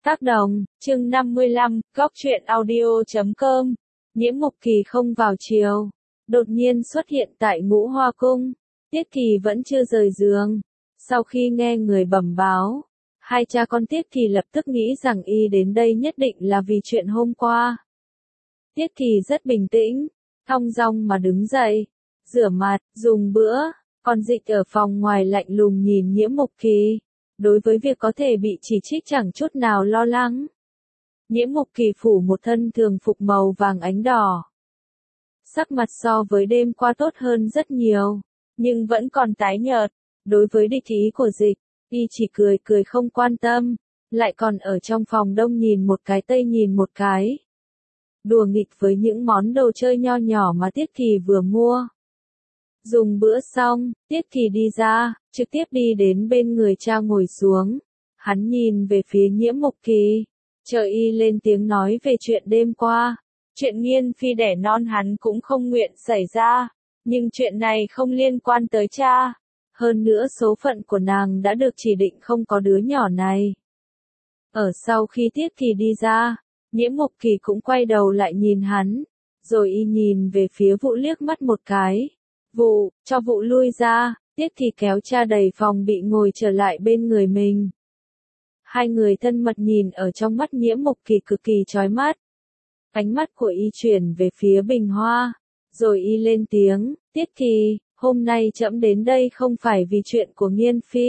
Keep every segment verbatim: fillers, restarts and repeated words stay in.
Tác đồng, chương năm mươi lăm, góc truyện audio chấm com. Nhiễm Mục Kỳ không vào chiều, đột nhiên xuất hiện tại Ngũ Hoa Cung. Tiết Kỳ vẫn chưa rời giường. Sau khi nghe người bẩm báo, hai cha con Tiết Kỳ lập tức nghĩ rằng y đến đây nhất định là vì chuyện hôm qua. Tiết Kỳ rất bình tĩnh, thong dong mà đứng dậy, rửa mặt, dùng bữa, còn Dịch ở phòng ngoài lạnh lùng nhìn Nhiễm Mục Kỳ. Đối với việc có thể bị chỉ trích chẳng chút nào lo lắng. Nhiễm Mục Kỳ phủ một thân thường phục màu vàng ánh đỏ. Sắc mặt so với đêm qua tốt hơn rất nhiều, nhưng vẫn còn tái nhợt. Đối với địch ý của Dịch, y chỉ cười cười không quan tâm, lại còn ở trong phòng đông nhìn một cái tây nhìn một cái. Đùa nghịch với những món đồ chơi nho nhỏ mà Tiết Kỳ vừa mua. Dùng bữa xong, Tiết Kỳ đi ra, trực tiếp đi đến bên người cha ngồi xuống. Hắn nhìn về phía Nhiễm Mục Kỳ, chờ y lên tiếng nói về chuyện đêm qua. Chuyện Nghiên Phi đẻ non hắn cũng không nguyện xảy ra, nhưng chuyện này không liên quan tới cha. Hơn nữa số phận của nàng đã được chỉ định không có đứa nhỏ này. Ở sau khi Tiết Kỳ đi ra, Nhiễm Mục Kỳ cũng quay đầu lại nhìn hắn, rồi y nhìn về phía Vụ liếc mắt một cái. Vụ, cho Vụ lui ra, Tiết Kỳ kéo cha đầy phòng bị ngồi trở lại bên người mình. Hai người thân mật nhìn ở trong mắt Nhiễm Mục Kỳ cực kỳ chói mắt. Ánh mắt của y chuyển về phía Bình Hoa, rồi y lên tiếng, Tiết Kỳ, hôm nay trẫm đến đây không phải vì chuyện của Nghiên Phi.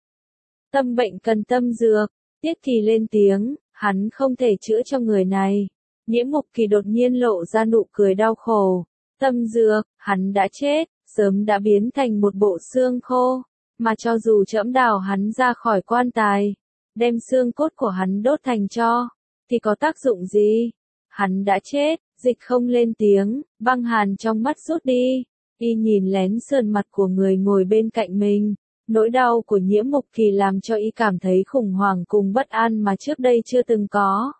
Tâm bệnh cần tâm dược, Tiết Kỳ lên tiếng, hắn không thể chữa cho người này. Nhiễm Mục Kỳ đột nhiên lộ ra nụ cười đau khổ. Tâm dược, hắn đã chết, sớm đã biến thành một bộ xương khô, mà cho dù trẫm đào hắn ra khỏi quan tài, đem xương cốt của hắn đốt thành tro, thì có tác dụng gì? Hắn đã chết. Dịch không lên tiếng, băng hàn trong mắt rút đi, y nhìn lén sườn mặt của người ngồi bên cạnh mình. Nỗi đau của Nhiễm Mục Kỳ làm cho y cảm thấy khủng hoảng cùng bất an mà trước đây chưa từng có.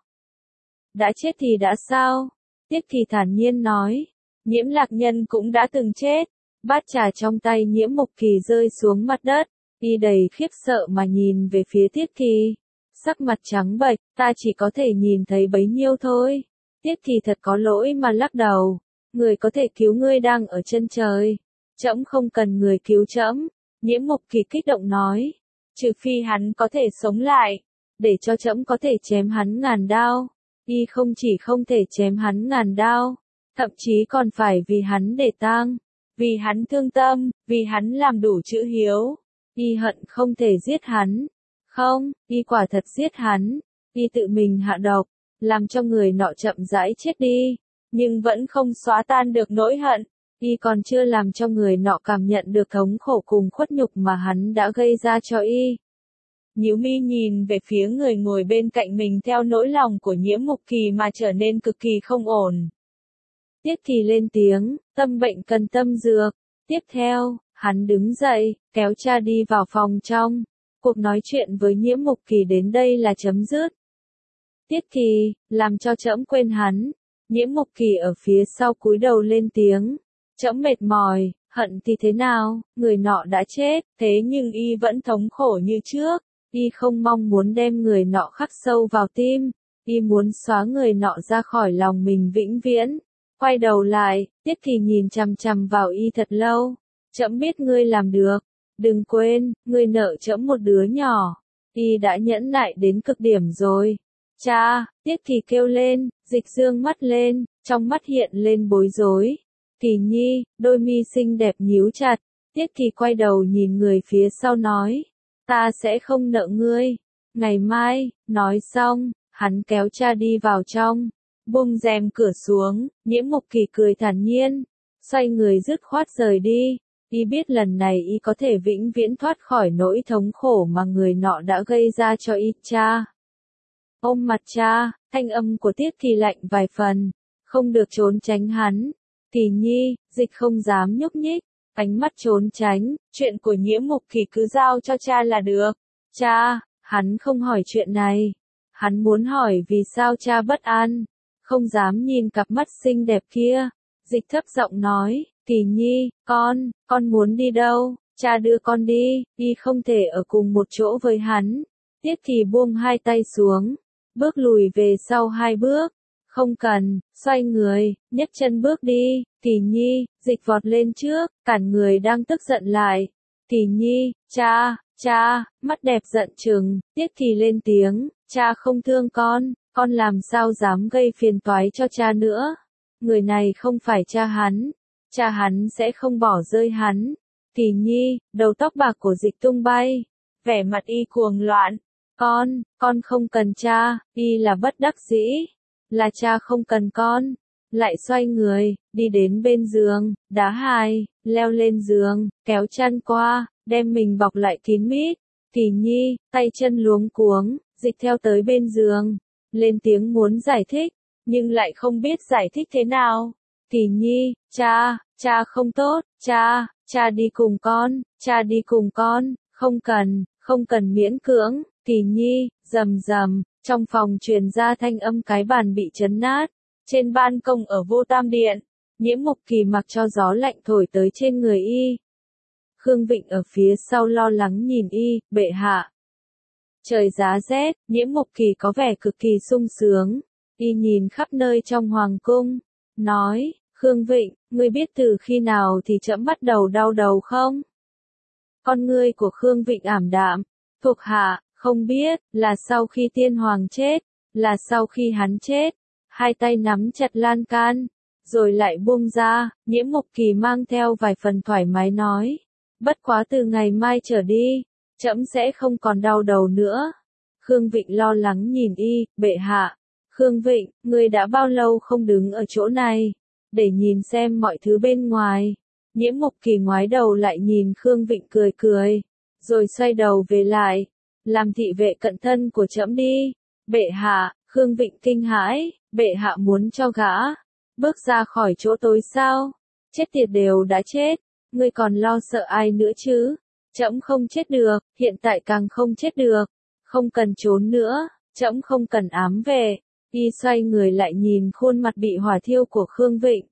Đã chết thì đã sao? Tiết Kỳ thản nhiên nói. Nhiễm Lạc Nhân cũng đã từng chết. Bát trà trong tay Nhiễm Mục Kỳ rơi xuống mặt đất, y đầy khiếp sợ mà nhìn về phía Tiết Kỳ. Sắc mặt trắng bệch, ta chỉ có thể nhìn thấy bấy nhiêu thôi. Tiết Kỳ thật có lỗi mà lắc đầu. Người có thể cứu ngươi đang ở chân trời. Trẫm không cần người cứu trẫm. Nhiễm Mục Kỳ kích động nói. Trừ phi hắn có thể sống lại, để cho trẫm có thể chém hắn ngàn đao. Y không chỉ không thể chém hắn ngàn đao, thậm chí còn phải vì hắn để tang, vì hắn thương tâm, vì hắn làm đủ chữ hiếu. Y hận không thể giết hắn. Không, y quả thật giết hắn. Y tự mình hạ độc, làm cho người nọ chậm rãi chết đi, nhưng vẫn không xóa tan được nỗi hận. Y còn chưa làm cho người nọ cảm nhận được thống khổ cùng khuất nhục mà hắn đã gây ra cho y. Nhíu mi nhìn về phía người ngồi bên cạnh mình theo nỗi lòng của Nhiễm Mục Kỳ mà trở nên cực kỳ không ổn. Tiết Kỳ lên tiếng, tâm bệnh cần tâm dược. Tiếp theo, hắn đứng dậy, kéo cha đi vào phòng trong. Cuộc nói chuyện với Nhiễm Mục Kỳ đến đây là chấm dứt. Tiết Kỳ, làm cho trẫm quên hắn. Nhiễm Mục Kỳ ở phía sau cúi đầu lên tiếng. Trẫm mệt mỏi, hận thì thế nào, người nọ đã chết, thế nhưng y vẫn thống khổ như trước. Y không mong muốn đem người nọ khắc sâu vào tim. Y muốn xóa người nọ ra khỏi lòng mình vĩnh viễn. Quay đầu lại, Tiết Kỳ nhìn chằm chằm vào y thật lâu. Trẫm biết ngươi làm được. Đừng quên, ngươi nợ trẫm một đứa nhỏ. Y đã nhẫn nại đến cực điểm rồi. Cha, Tiết Kỳ kêu lên, Dịch dương mắt lên, trong mắt hiện lên bối rối. Kỳ Nhi, đôi mi xinh đẹp nhíu chặt. Tiết Kỳ quay đầu nhìn người phía sau nói. Ta sẽ không nợ ngươi. Ngày mai, nói xong, hắn kéo cha đi vào trong. Buông rèm cửa xuống, Nhiễm Mục Kỳ cười thản nhiên, xoay người dứt khoát rời đi. Y biết lần này y có thể vĩnh viễn thoát khỏi nỗi thống khổ mà người nọ đã gây ra cho y. Cha. Ôm mặt cha, thanh âm của Tiết Kỳ lạnh vài phần, không được trốn tránh hắn. Kỳ Nhi, Dịch không dám nhúc nhích, ánh mắt trốn tránh, chuyện của Nhiễm Mục Kỳ cứ giao cho cha là được. Cha, hắn không hỏi chuyện này. Hắn muốn hỏi vì sao cha bất an. Không dám nhìn cặp mắt xinh đẹp kia. Dịch thấp giọng nói, Kỳ Nhi, con, con muốn đi đâu, cha đưa con đi, y không thể ở cùng một chỗ với hắn. Tiết Kỳ buông hai tay xuống, bước lùi về sau hai bước. Không cần, xoay người, nhấc chân bước đi. Tỷ Nhi, Dịch vọt lên trước, cản người đang tức giận lại. Tỷ Nhi, cha, cha, mắt đẹp giận chừng, Tiết Thì lên tiếng, cha không thương con, con làm sao dám gây phiền toái cho cha nữa. Người này không phải cha hắn, cha hắn sẽ không bỏ rơi hắn. Tỷ Nhi, đầu tóc bạc của Dịch tung bay, vẻ mặt y cuồng loạn. Con, con không cần cha, y là bất đắc dĩ, là cha không cần con. Lại xoay người, đi đến bên giường, đá hài, leo lên giường, kéo chăn qua, đem mình bọc lại kín mít. Tỷ Nhi, tay chân luống cuống, Dịch theo tới bên giường, lên tiếng muốn giải thích, nhưng lại không biết giải thích thế nào. Tỷ Nhi, cha, cha không tốt, cha, cha đi cùng con, cha đi cùng con, không cần, không cần miễn cưỡng. Tỷ Nhi, rầm rầm, trong phòng truyền ra thanh âm cái bàn bị chấn nát. Trên ban công ở Vô Tam Điện, Nhiễm Mục Kỳ mặc cho gió lạnh thổi tới trên người y. Khương Vịnh ở phía sau lo lắng nhìn y, bệ hạ. Trời giá rét, Nhiễm Mục Kỳ có vẻ cực kỳ sung sướng. Y nhìn khắp nơi trong hoàng cung, nói, Khương Vịnh, ngươi biết từ khi nào thì trẫm bắt đầu đau đầu không? Con ngươi của Khương Vịnh ảm đạm, thuộc hạ, không biết, là sau khi tiên hoàng chết, là sau khi hắn chết. Hai tay nắm chặt lan can, rồi lại buông ra. Nhiễm Mục Kỳ mang theo vài phần thoải mái nói, bất quá từ ngày mai trở đi, trẫm sẽ không còn đau đầu nữa. Khương Vịnh lo lắng nhìn y, bệ hạ. Khương Vịnh, ngươi đã bao lâu không đứng ở chỗ này, để nhìn xem mọi thứ bên ngoài. Nhiễm Mục Kỳ ngoái đầu lại nhìn Khương Vịnh cười cười, rồi xoay đầu về lại, làm thị vệ cận thân của trẫm đi. Bệ hạ. Khương Vịnh kinh hãi, bệ hạ muốn cho gã bước ra khỏi chỗ tối sao? Chết tiệt đều đã chết, ngươi còn lo sợ ai nữa chứ? Trẫm không chết được, hiện tại càng không chết được, không cần trốn nữa, trẫm không cần ám về. Y xoay người lại nhìn khuôn mặt bị hỏa thiêu của Khương Vịnh,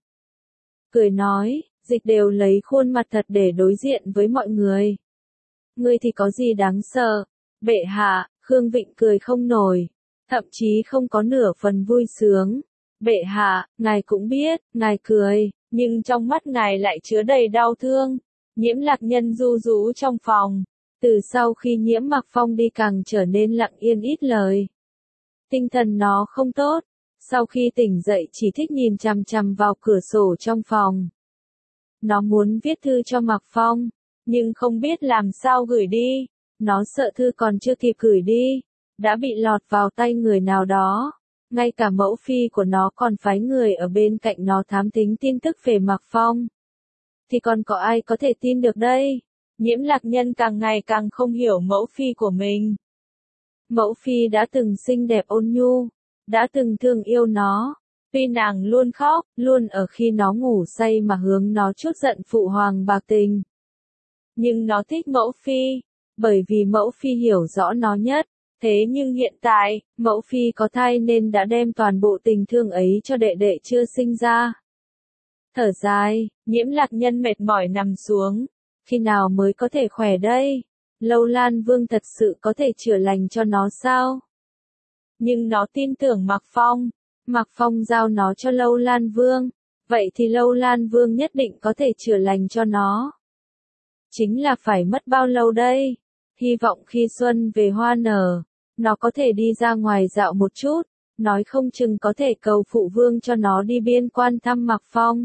cười nói, Dịch đều lấy khuôn mặt thật để đối diện với mọi người. Ngươi thì có gì đáng sợ? Bệ hạ. Khương Vịnh cười không nổi, thậm chí không có nửa phần vui sướng. Bệ hạ, ngài cũng biết, ngài cười, nhưng trong mắt ngài lại chứa đầy đau thương. Nhiễm Lạc Nhân ru rú trong phòng, từ sau khi Nhiễm Mặc Phong đi càng trở nên lặng yên ít lời. Tinh thần nó không tốt, sau khi tỉnh dậy chỉ thích nhìn chằm chằm vào cửa sổ trong phòng. Nó muốn viết thư cho Mặc Phong, nhưng không biết làm sao gửi đi. Nó sợ thư còn chưa kịp gửi đi, đã bị lọt vào tay người nào đó. Ngay cả mẫu phi của nó còn phái người ở bên cạnh nó thám thính tin tức về Mặc Phong. Thì còn có ai có thể tin được đây? Nhiễm Lạc Nhân càng ngày càng không hiểu mẫu phi của mình. Mẫu phi đã từng xinh đẹp ôn nhu, đã từng thương yêu nó. Tuy nàng luôn khóc, luôn ở khi nó ngủ say mà hướng nó trút giận phụ hoàng bạc tình. Nhưng nó thích mẫu phi, bởi vì mẫu phi hiểu rõ nó nhất. Thế nhưng hiện tại, mẫu phi có thai nên đã đem toàn bộ tình thương ấy cho đệ đệ chưa sinh ra. Thở dài, Nhiễm Lạc Nhân mệt mỏi nằm xuống. Khi nào mới có thể khỏe đây? Lâu Lan Vương thật sự có thể chữa lành cho nó sao? Nhưng nó tin tưởng Mặc Phong. Mặc Phong giao nó cho Lâu Lan Vương. Vậy thì Lâu Lan Vương nhất định có thể chữa lành cho nó. Chính là phải mất bao lâu đây? Hy vọng khi xuân về hoa nở, nó có thể đi ra ngoài dạo một chút, nói không chừng có thể cầu phụ vương cho nó đi biên quan thăm Mặc Phong.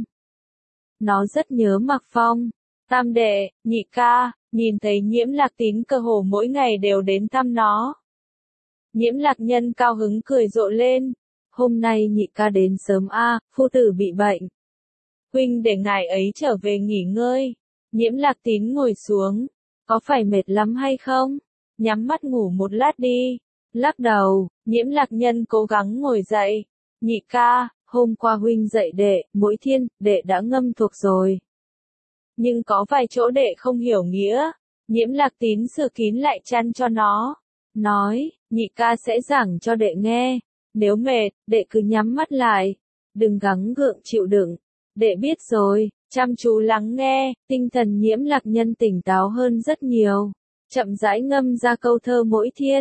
Nó rất nhớ Mặc Phong. Tam đệ, nhị ca, nhìn thấy Nhiễm Lạc Tín cơ hồ mỗi ngày đều đến thăm nó. Nhiễm Lạc Nhân cao hứng cười rộ lên. Hôm nay nhị ca đến sớm a, à, phu tử bị bệnh. Huynh để ngài ấy trở về nghỉ ngơi. Nhiễm Lạc Tín ngồi xuống. Có phải mệt lắm hay không? Nhắm mắt ngủ một lát đi. Lắc đầu, Nhiễm Lạc Nhân cố gắng ngồi dậy. Nhị ca, hôm qua huynh dạy đệ, mỗi thiên, đệ đã ngâm thuộc rồi. Nhưng có vài chỗ đệ không hiểu nghĩa. Nhiễm Lạc Tín sửa kín lại chăn cho nó. Nói, nhị ca sẽ giảng cho đệ nghe. Nếu mệt, đệ cứ nhắm mắt lại. Đừng gắng gượng chịu đựng. Đệ biết rồi, chăm chú lắng nghe, tinh thần Nhiễm Lạc Nhân tỉnh táo hơn rất nhiều. Chậm rãi ngâm ra câu thơ mỗi thiên.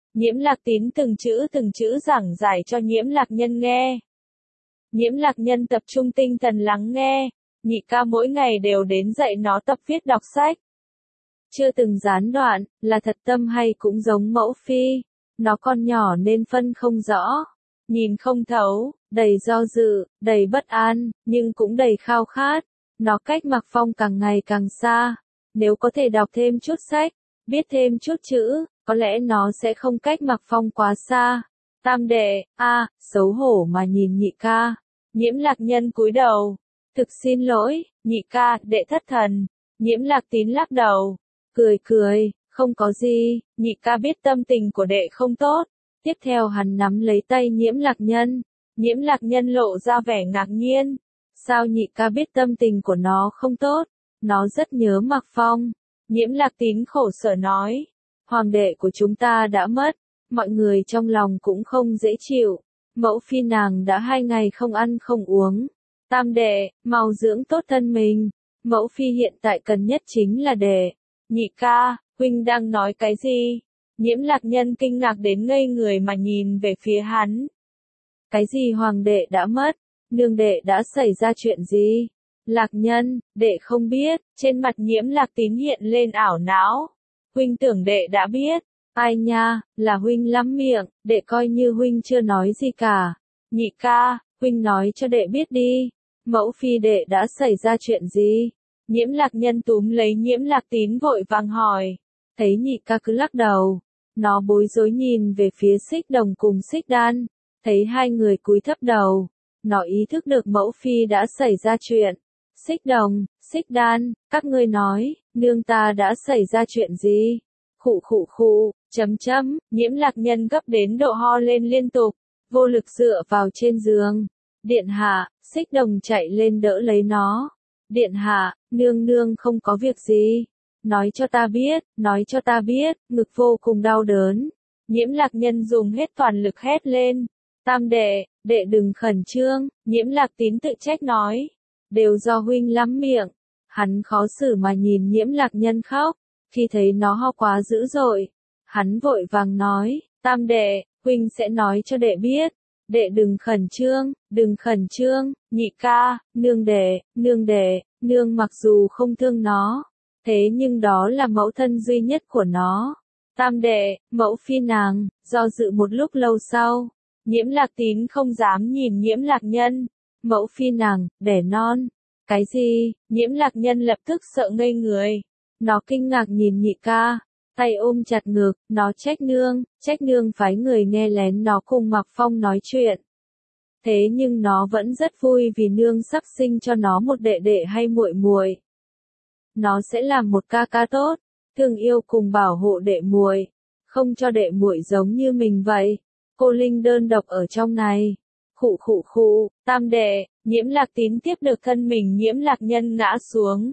Nhiễm Lạc Tín từng chữ từng chữ giảng giải cho Nhiễm Lạc Nhân nghe. Nhiễm Lạc Nhân tập trung tinh thần lắng nghe, nhị ca mỗi ngày đều đến dạy nó tập viết đọc sách. Chưa từng gián đoạn, là thật tâm hay cũng giống mẫu phi, nó còn nhỏ nên phân không rõ, nhìn không thấu, đầy do dự, đầy bất an, nhưng cũng đầy khao khát. Nó cách Mạc Phong càng ngày càng xa, nếu có thể đọc thêm chút sách, biết thêm chút chữ, có lẽ nó sẽ không cách Mạc Phong quá xa. Tam đệ, a, xấu hổ mà nhìn nhị ca. Nhiễm Lạc Nhân cúi đầu, thực xin lỗi, nhị ca, đệ thất thần. Nhiễm Lạc Tín lắc đầu, cười cười, không có gì, nhị ca biết tâm tình của đệ không tốt. Tiếp theo hắn nắm lấy tay Nhiễm Lạc Nhân, Nhiễm Lạc Nhân lộ ra vẻ ngạc nhiên. Sao nhị ca biết tâm tình của nó không tốt? Nó rất nhớ Mạc Phong. Nhiễm Lạc Tín khổ sở nói, hoàng đệ của chúng ta đã mất, mọi người trong lòng cũng không dễ chịu. Mẫu phi nàng đã hai ngày không ăn không uống. Tam đệ, mau dưỡng tốt thân mình. Mẫu phi hiện tại cần nhất chính là đệ. Nhị ca, huynh đang nói cái gì? Nhiễm Lạc Nhân kinh ngạc đến ngây người mà nhìn về phía hắn. Cái gì hoàng đệ đã mất? Nương đệ đã xảy ra chuyện gì? Lạc Nhân, đệ không biết. Trên mặt Nhiễm Lạc Tín hiện lên ảo não. Huynh tưởng đệ đã biết. Ai nha, là huynh lắm miệng, đệ coi như huynh chưa nói gì cả. Nhị ca, huynh nói cho đệ biết đi. Mẫu phi đệ đã xảy ra chuyện gì? Nhiễm Lạc Nhân túm lấy Nhiễm Lạc Tín vội vàng hỏi. Thấy nhị ca cứ lắc đầu. Nó bối rối nhìn về phía Xích Đồng cùng Xích Đan. Thấy hai người cúi thấp đầu. Nó ý thức được mẫu phi đã xảy ra chuyện. Xích Đồng, Xích Đan, các ngươi nói, nương ta đã xảy ra chuyện gì? Khụ khụ khụ, chấm chấm, Nhiễm Lạc Nhân gấp đến độ ho lên liên tục, vô lực dựa vào trên giường. Điện hạ, Xích Đồng chạy lên đỡ lấy nó. Điện hạ, nương nương không có việc gì. Nói cho ta biết, nói cho ta biết, ngực vô cùng đau đớn. Nhiễm Lạc Nhân dùng hết toàn lực hét lên. Tam đệ, đệ đừng khẩn trương, Nhiễm Lạc Tín tự trách nói. Đều do huynh lắm miệng. Hắn khó xử mà nhìn Nhiễm Lạc Nhân khóc. Khi thấy nó ho quá dữ dội, hắn vội vàng nói, tam đệ, huynh sẽ nói cho đệ biết. Đệ đừng khẩn trương, đừng khẩn trương, nhị ca, nương đệ, nương đệ, nương mặc dù không thương nó, thế nhưng đó là mẫu thân duy nhất của nó. Tam đệ, mẫu phi nàng, do dự một lúc lâu sau, Nhiễm Lạc Tín không dám nhìn Nhiễm Lạc Nhân. Mẫu phi nàng, đẻ non. Cái gì? Nhiễm Lạc Nhân lập tức sợ ngây người. Nó kinh ngạc nhìn nhị ca, tay ôm chặt ngực, nó trách nương, trách nương phái người nghe lén nó cùng Mạc Phong nói chuyện. Thế nhưng nó vẫn rất vui vì nương sắp sinh cho nó một đệ đệ hay muội muội. Nó sẽ làm một ca ca tốt, thương yêu cùng bảo hộ đệ muội, không cho đệ muội giống như mình vậy. Cô Linh đơn độc ở trong này. Khụ khụ khụ, tam đệ, Nhiễm Lạc Tín tiếp được thân mình Nhiễm Lạc Nhân ngã xuống.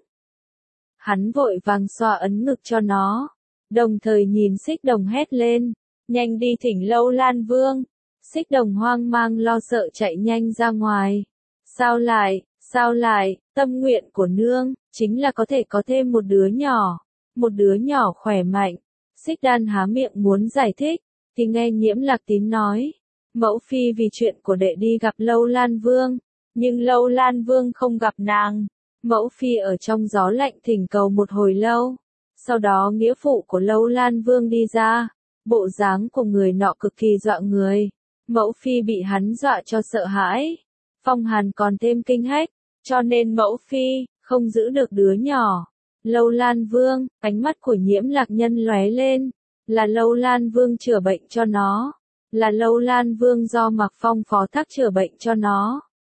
Hắn vội vàng xoa ấn ngực cho nó, đồng thời nhìn Xích Đồng hét lên, nhanh đi thỉnh Lâu Lan Vương. Xích Đồng hoang mang lo sợ chạy nhanh ra ngoài. Sao lại, sao lại, tâm nguyện của nương, chính là có thể có thêm một đứa nhỏ, một đứa nhỏ khỏe mạnh. Xích Đan há miệng muốn giải thích, thì nghe Nhiễm Lạc Tín nói, mẫu phi vì chuyện của đệ đi gặp Lâu Lan Vương, nhưng Lâu Lan Vương không gặp nàng. Mẫu phi ở trong gió lạnh thỉnh cầu một hồi lâu. Sau đó nghĩa phụ của Lâu Lan Vương đi ra. Bộ dáng của người nọ cực kỳ dọa người. Mẫu phi bị hắn dọa cho sợ hãi. Phong hàn còn thêm kinh hách. Cho nên mẫu phi, không giữ được đứa nhỏ. Lâu Lan Vương, ánh mắt của Nhiễm Lạc Nhân lóe lên. Là Lâu Lan Vương chữa bệnh cho nó. Là Lâu Lan Vương do Mạc Phong phó thác chữa bệnh cho nó.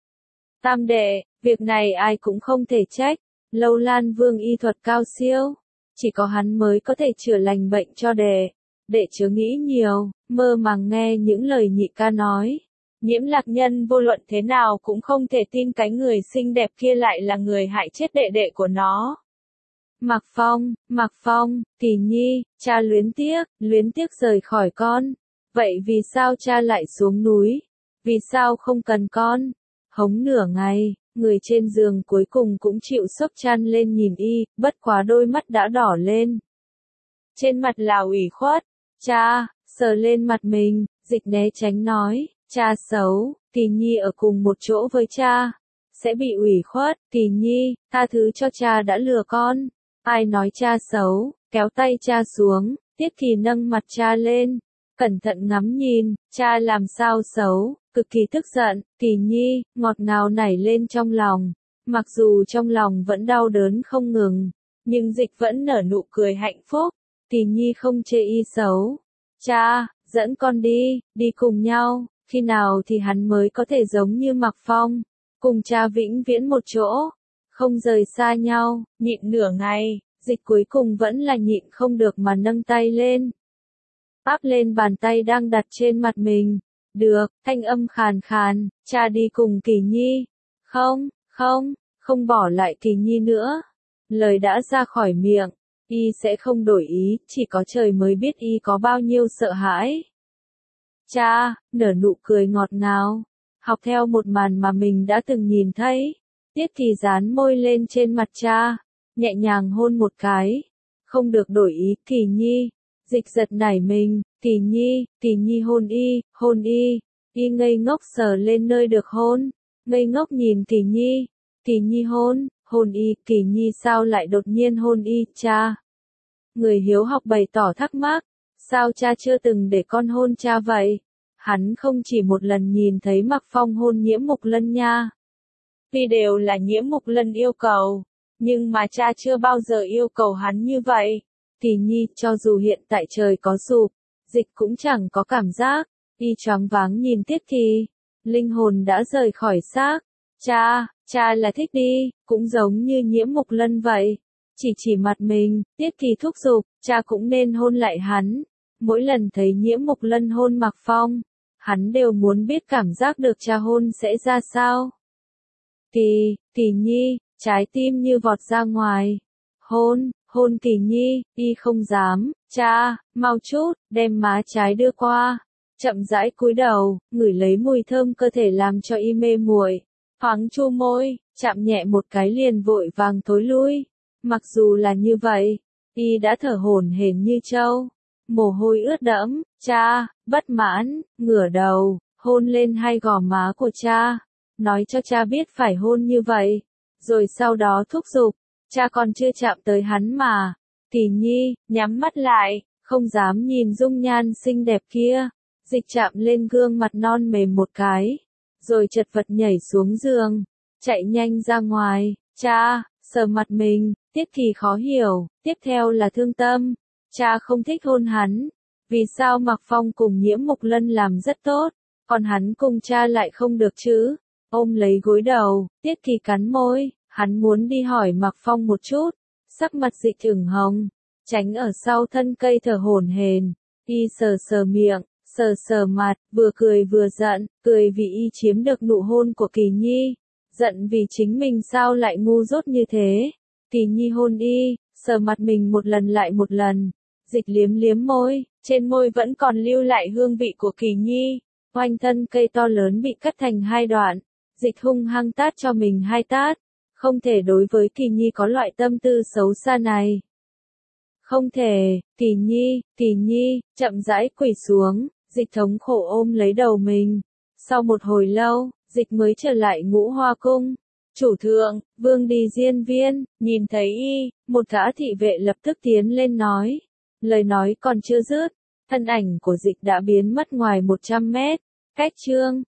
Tam đệ, việc này ai cũng không thể trách. Lâu Lan Vương y thuật cao siêu. Chỉ có hắn mới có thể chữa lành bệnh cho đệ. Đệ chớ nghĩ nhiều, mơ màng nghe những lời nhị ca nói. Nhiễm Lạc Nhân vô luận thế nào cũng không thể tin cái người xinh đẹp kia lại là người hại chết đệ đệ của nó. Mạc Phong, Mạc Phong, Kỳ Nhi, cha luyến tiếc, luyến tiếc rời khỏi con. Vậy vì sao cha lại xuống núi? Vì sao không cần con? Hống nửa ngày, người trên giường cuối cùng cũng chịu sốc chăn lên nhìn y, bất quá đôi mắt đã đỏ lên. Trên mặt là ủy khuất. Cha, sờ lên mặt mình, Dịch né tránh nói, cha xấu, Kỳ Nhi ở cùng một chỗ với cha, sẽ bị ủy khuất, Kỳ Nhi, tha thứ cho cha đã lừa con. Ai nói cha xấu, kéo tay cha xuống, Tiết Kỳ nâng mặt cha lên, cẩn thận ngắm nhìn, cha làm sao xấu, cực kỳ tức giận, Kỳ Nhi, ngọt ngào nảy lên trong lòng, mặc dù trong lòng vẫn đau đớn không ngừng, nhưng Dịch vẫn nở nụ cười hạnh phúc, Kỳ Nhi không chê y xấu. Cha, dẫn con đi, đi cùng nhau, khi nào thì hắn mới có thể giống như Mạc Phong, cùng cha vĩnh viễn một chỗ, không rời xa nhau, nhịn nửa ngày, Dịch cuối cùng vẫn là nhịn không được mà nâng tay lên. Áp lên bàn tay đang đặt trên mặt mình. Được, thanh âm khàn khàn, cha đi cùng Kỳ Nhi. Không, không, không bỏ lại Kỳ Nhi nữa. Lời đã ra khỏi miệng, y sẽ không đổi ý, chỉ có trời mới biết y có bao nhiêu sợ hãi. Cha, nở nụ cười ngọt ngào, học theo một màn mà mình đã từng nhìn thấy. Tiết Kỳ dán môi lên trên mặt cha, nhẹ nhàng hôn một cái. Không được đổi ý, Kỳ Nhi. Dịch giật nảy mình, Kỳ Nhi, Kỳ Nhi hôn y, hôn y. Y ngây ngốc sờ lên nơi được hôn, ngây ngốc nhìn Kỳ Nhi. Kỳ Nhi hôn, hôn y, Kỳ Nhi sao lại đột nhiên hôn y, cha. Người hiếu học bày tỏ thắc mắc, sao cha chưa từng để con hôn cha vậy? Hắn không chỉ một lần nhìn thấy Mạc Phong hôn Nhiễm Mục Lân nha. Tuy đều là Nhiễm Mục Lân yêu cầu, nhưng mà cha chưa bao giờ yêu cầu hắn như vậy. Kỳ Nhi, cho dù hiện tại trời có sụp, Dịch cũng chẳng có cảm giác, y choáng váng nhìn Tiết Kỳ, linh hồn đã rời khỏi xác. Cha, cha là thích đi, cũng giống như Nhiễm Mục Lân vậy. Chỉ chỉ mặt mình, Tiết Kỳ thúc giục, cha cũng nên hôn lại hắn. Mỗi lần thấy Nhiễm Mục Lân hôn Mạc Phong, hắn đều muốn biết cảm giác được cha hôn sẽ ra sao. Kỳ, Kỳ Nhi, trái tim như vọt ra ngoài. Hôn, hôn Kỳ Nhi, y không dám, cha, mau chút, đem má trái đưa qua. Chậm rãi cúi đầu, ngửi lấy mùi thơm cơ thể làm cho y mê muội. Thoáng chu môi, chạm nhẹ một cái liền vội vàng thối lui. Mặc dù là như vậy, y đã thở hổn hển như trâu. Mồ hôi ướt đẫm, cha, bất mãn, ngửa đầu, hôn lên hai gò má của cha. Nói cho cha biết phải hôn như vậy. Rồi sau đó thúc giục, cha còn chưa chạm tới hắn mà. Kỳ Nhi, nhắm mắt lại, không dám nhìn dung nhan xinh đẹp kia. Dịch chạm lên gương mặt non mềm một cái, rồi chật vật nhảy xuống giường, chạy nhanh ra ngoài. Cha, sờ mặt mình, Tiết Kỳ khó hiểu, tiếp theo là thương tâm. Cha không thích hôn hắn. Vì sao Mạc Phong cùng Nhiễm Mục Lân làm rất tốt, còn hắn cùng cha lại không được chứ? Ôm lấy gối đầu, Tiết Kỳ cắn môi, hắn muốn đi hỏi Mạc Phong một chút. Sắc mặt Dịch ửng hồng, tránh ở sau thân cây thở hổn hển. Y sờ sờ miệng, sờ sờ mặt, vừa cười vừa giận, cười vì y chiếm được nụ hôn của Kỳ Nhi, giận vì chính mình sao lại ngu dốt như thế. Kỳ Nhi hôn y, sờ mặt mình một lần lại một lần. Dịch liếm liếm môi, trên môi vẫn còn lưu lại hương vị của Kỳ Nhi. Oanh, thân cây to lớn bị cắt thành hai đoạn. Dịch hung hăng tát cho mình hai tát. Không thể đối với Kỳ Nhi có loại tâm tư xấu xa này. Không thể, Kỳ Nhi, Kỳ Nhi, chậm rãi quỳ xuống. Dịch thống khổ ôm lấy đầu mình. Sau một hồi lâu, Dịch mới trở lại Ngũ Hoa Cung. Chủ thượng, vương đi diên viên, nhìn thấy y, một gã thị vệ lập tức tiến lên nói. Lời nói còn chưa dứt, thân ảnh của Dịch đã biến mất ngoài một trăm mét. Cách chương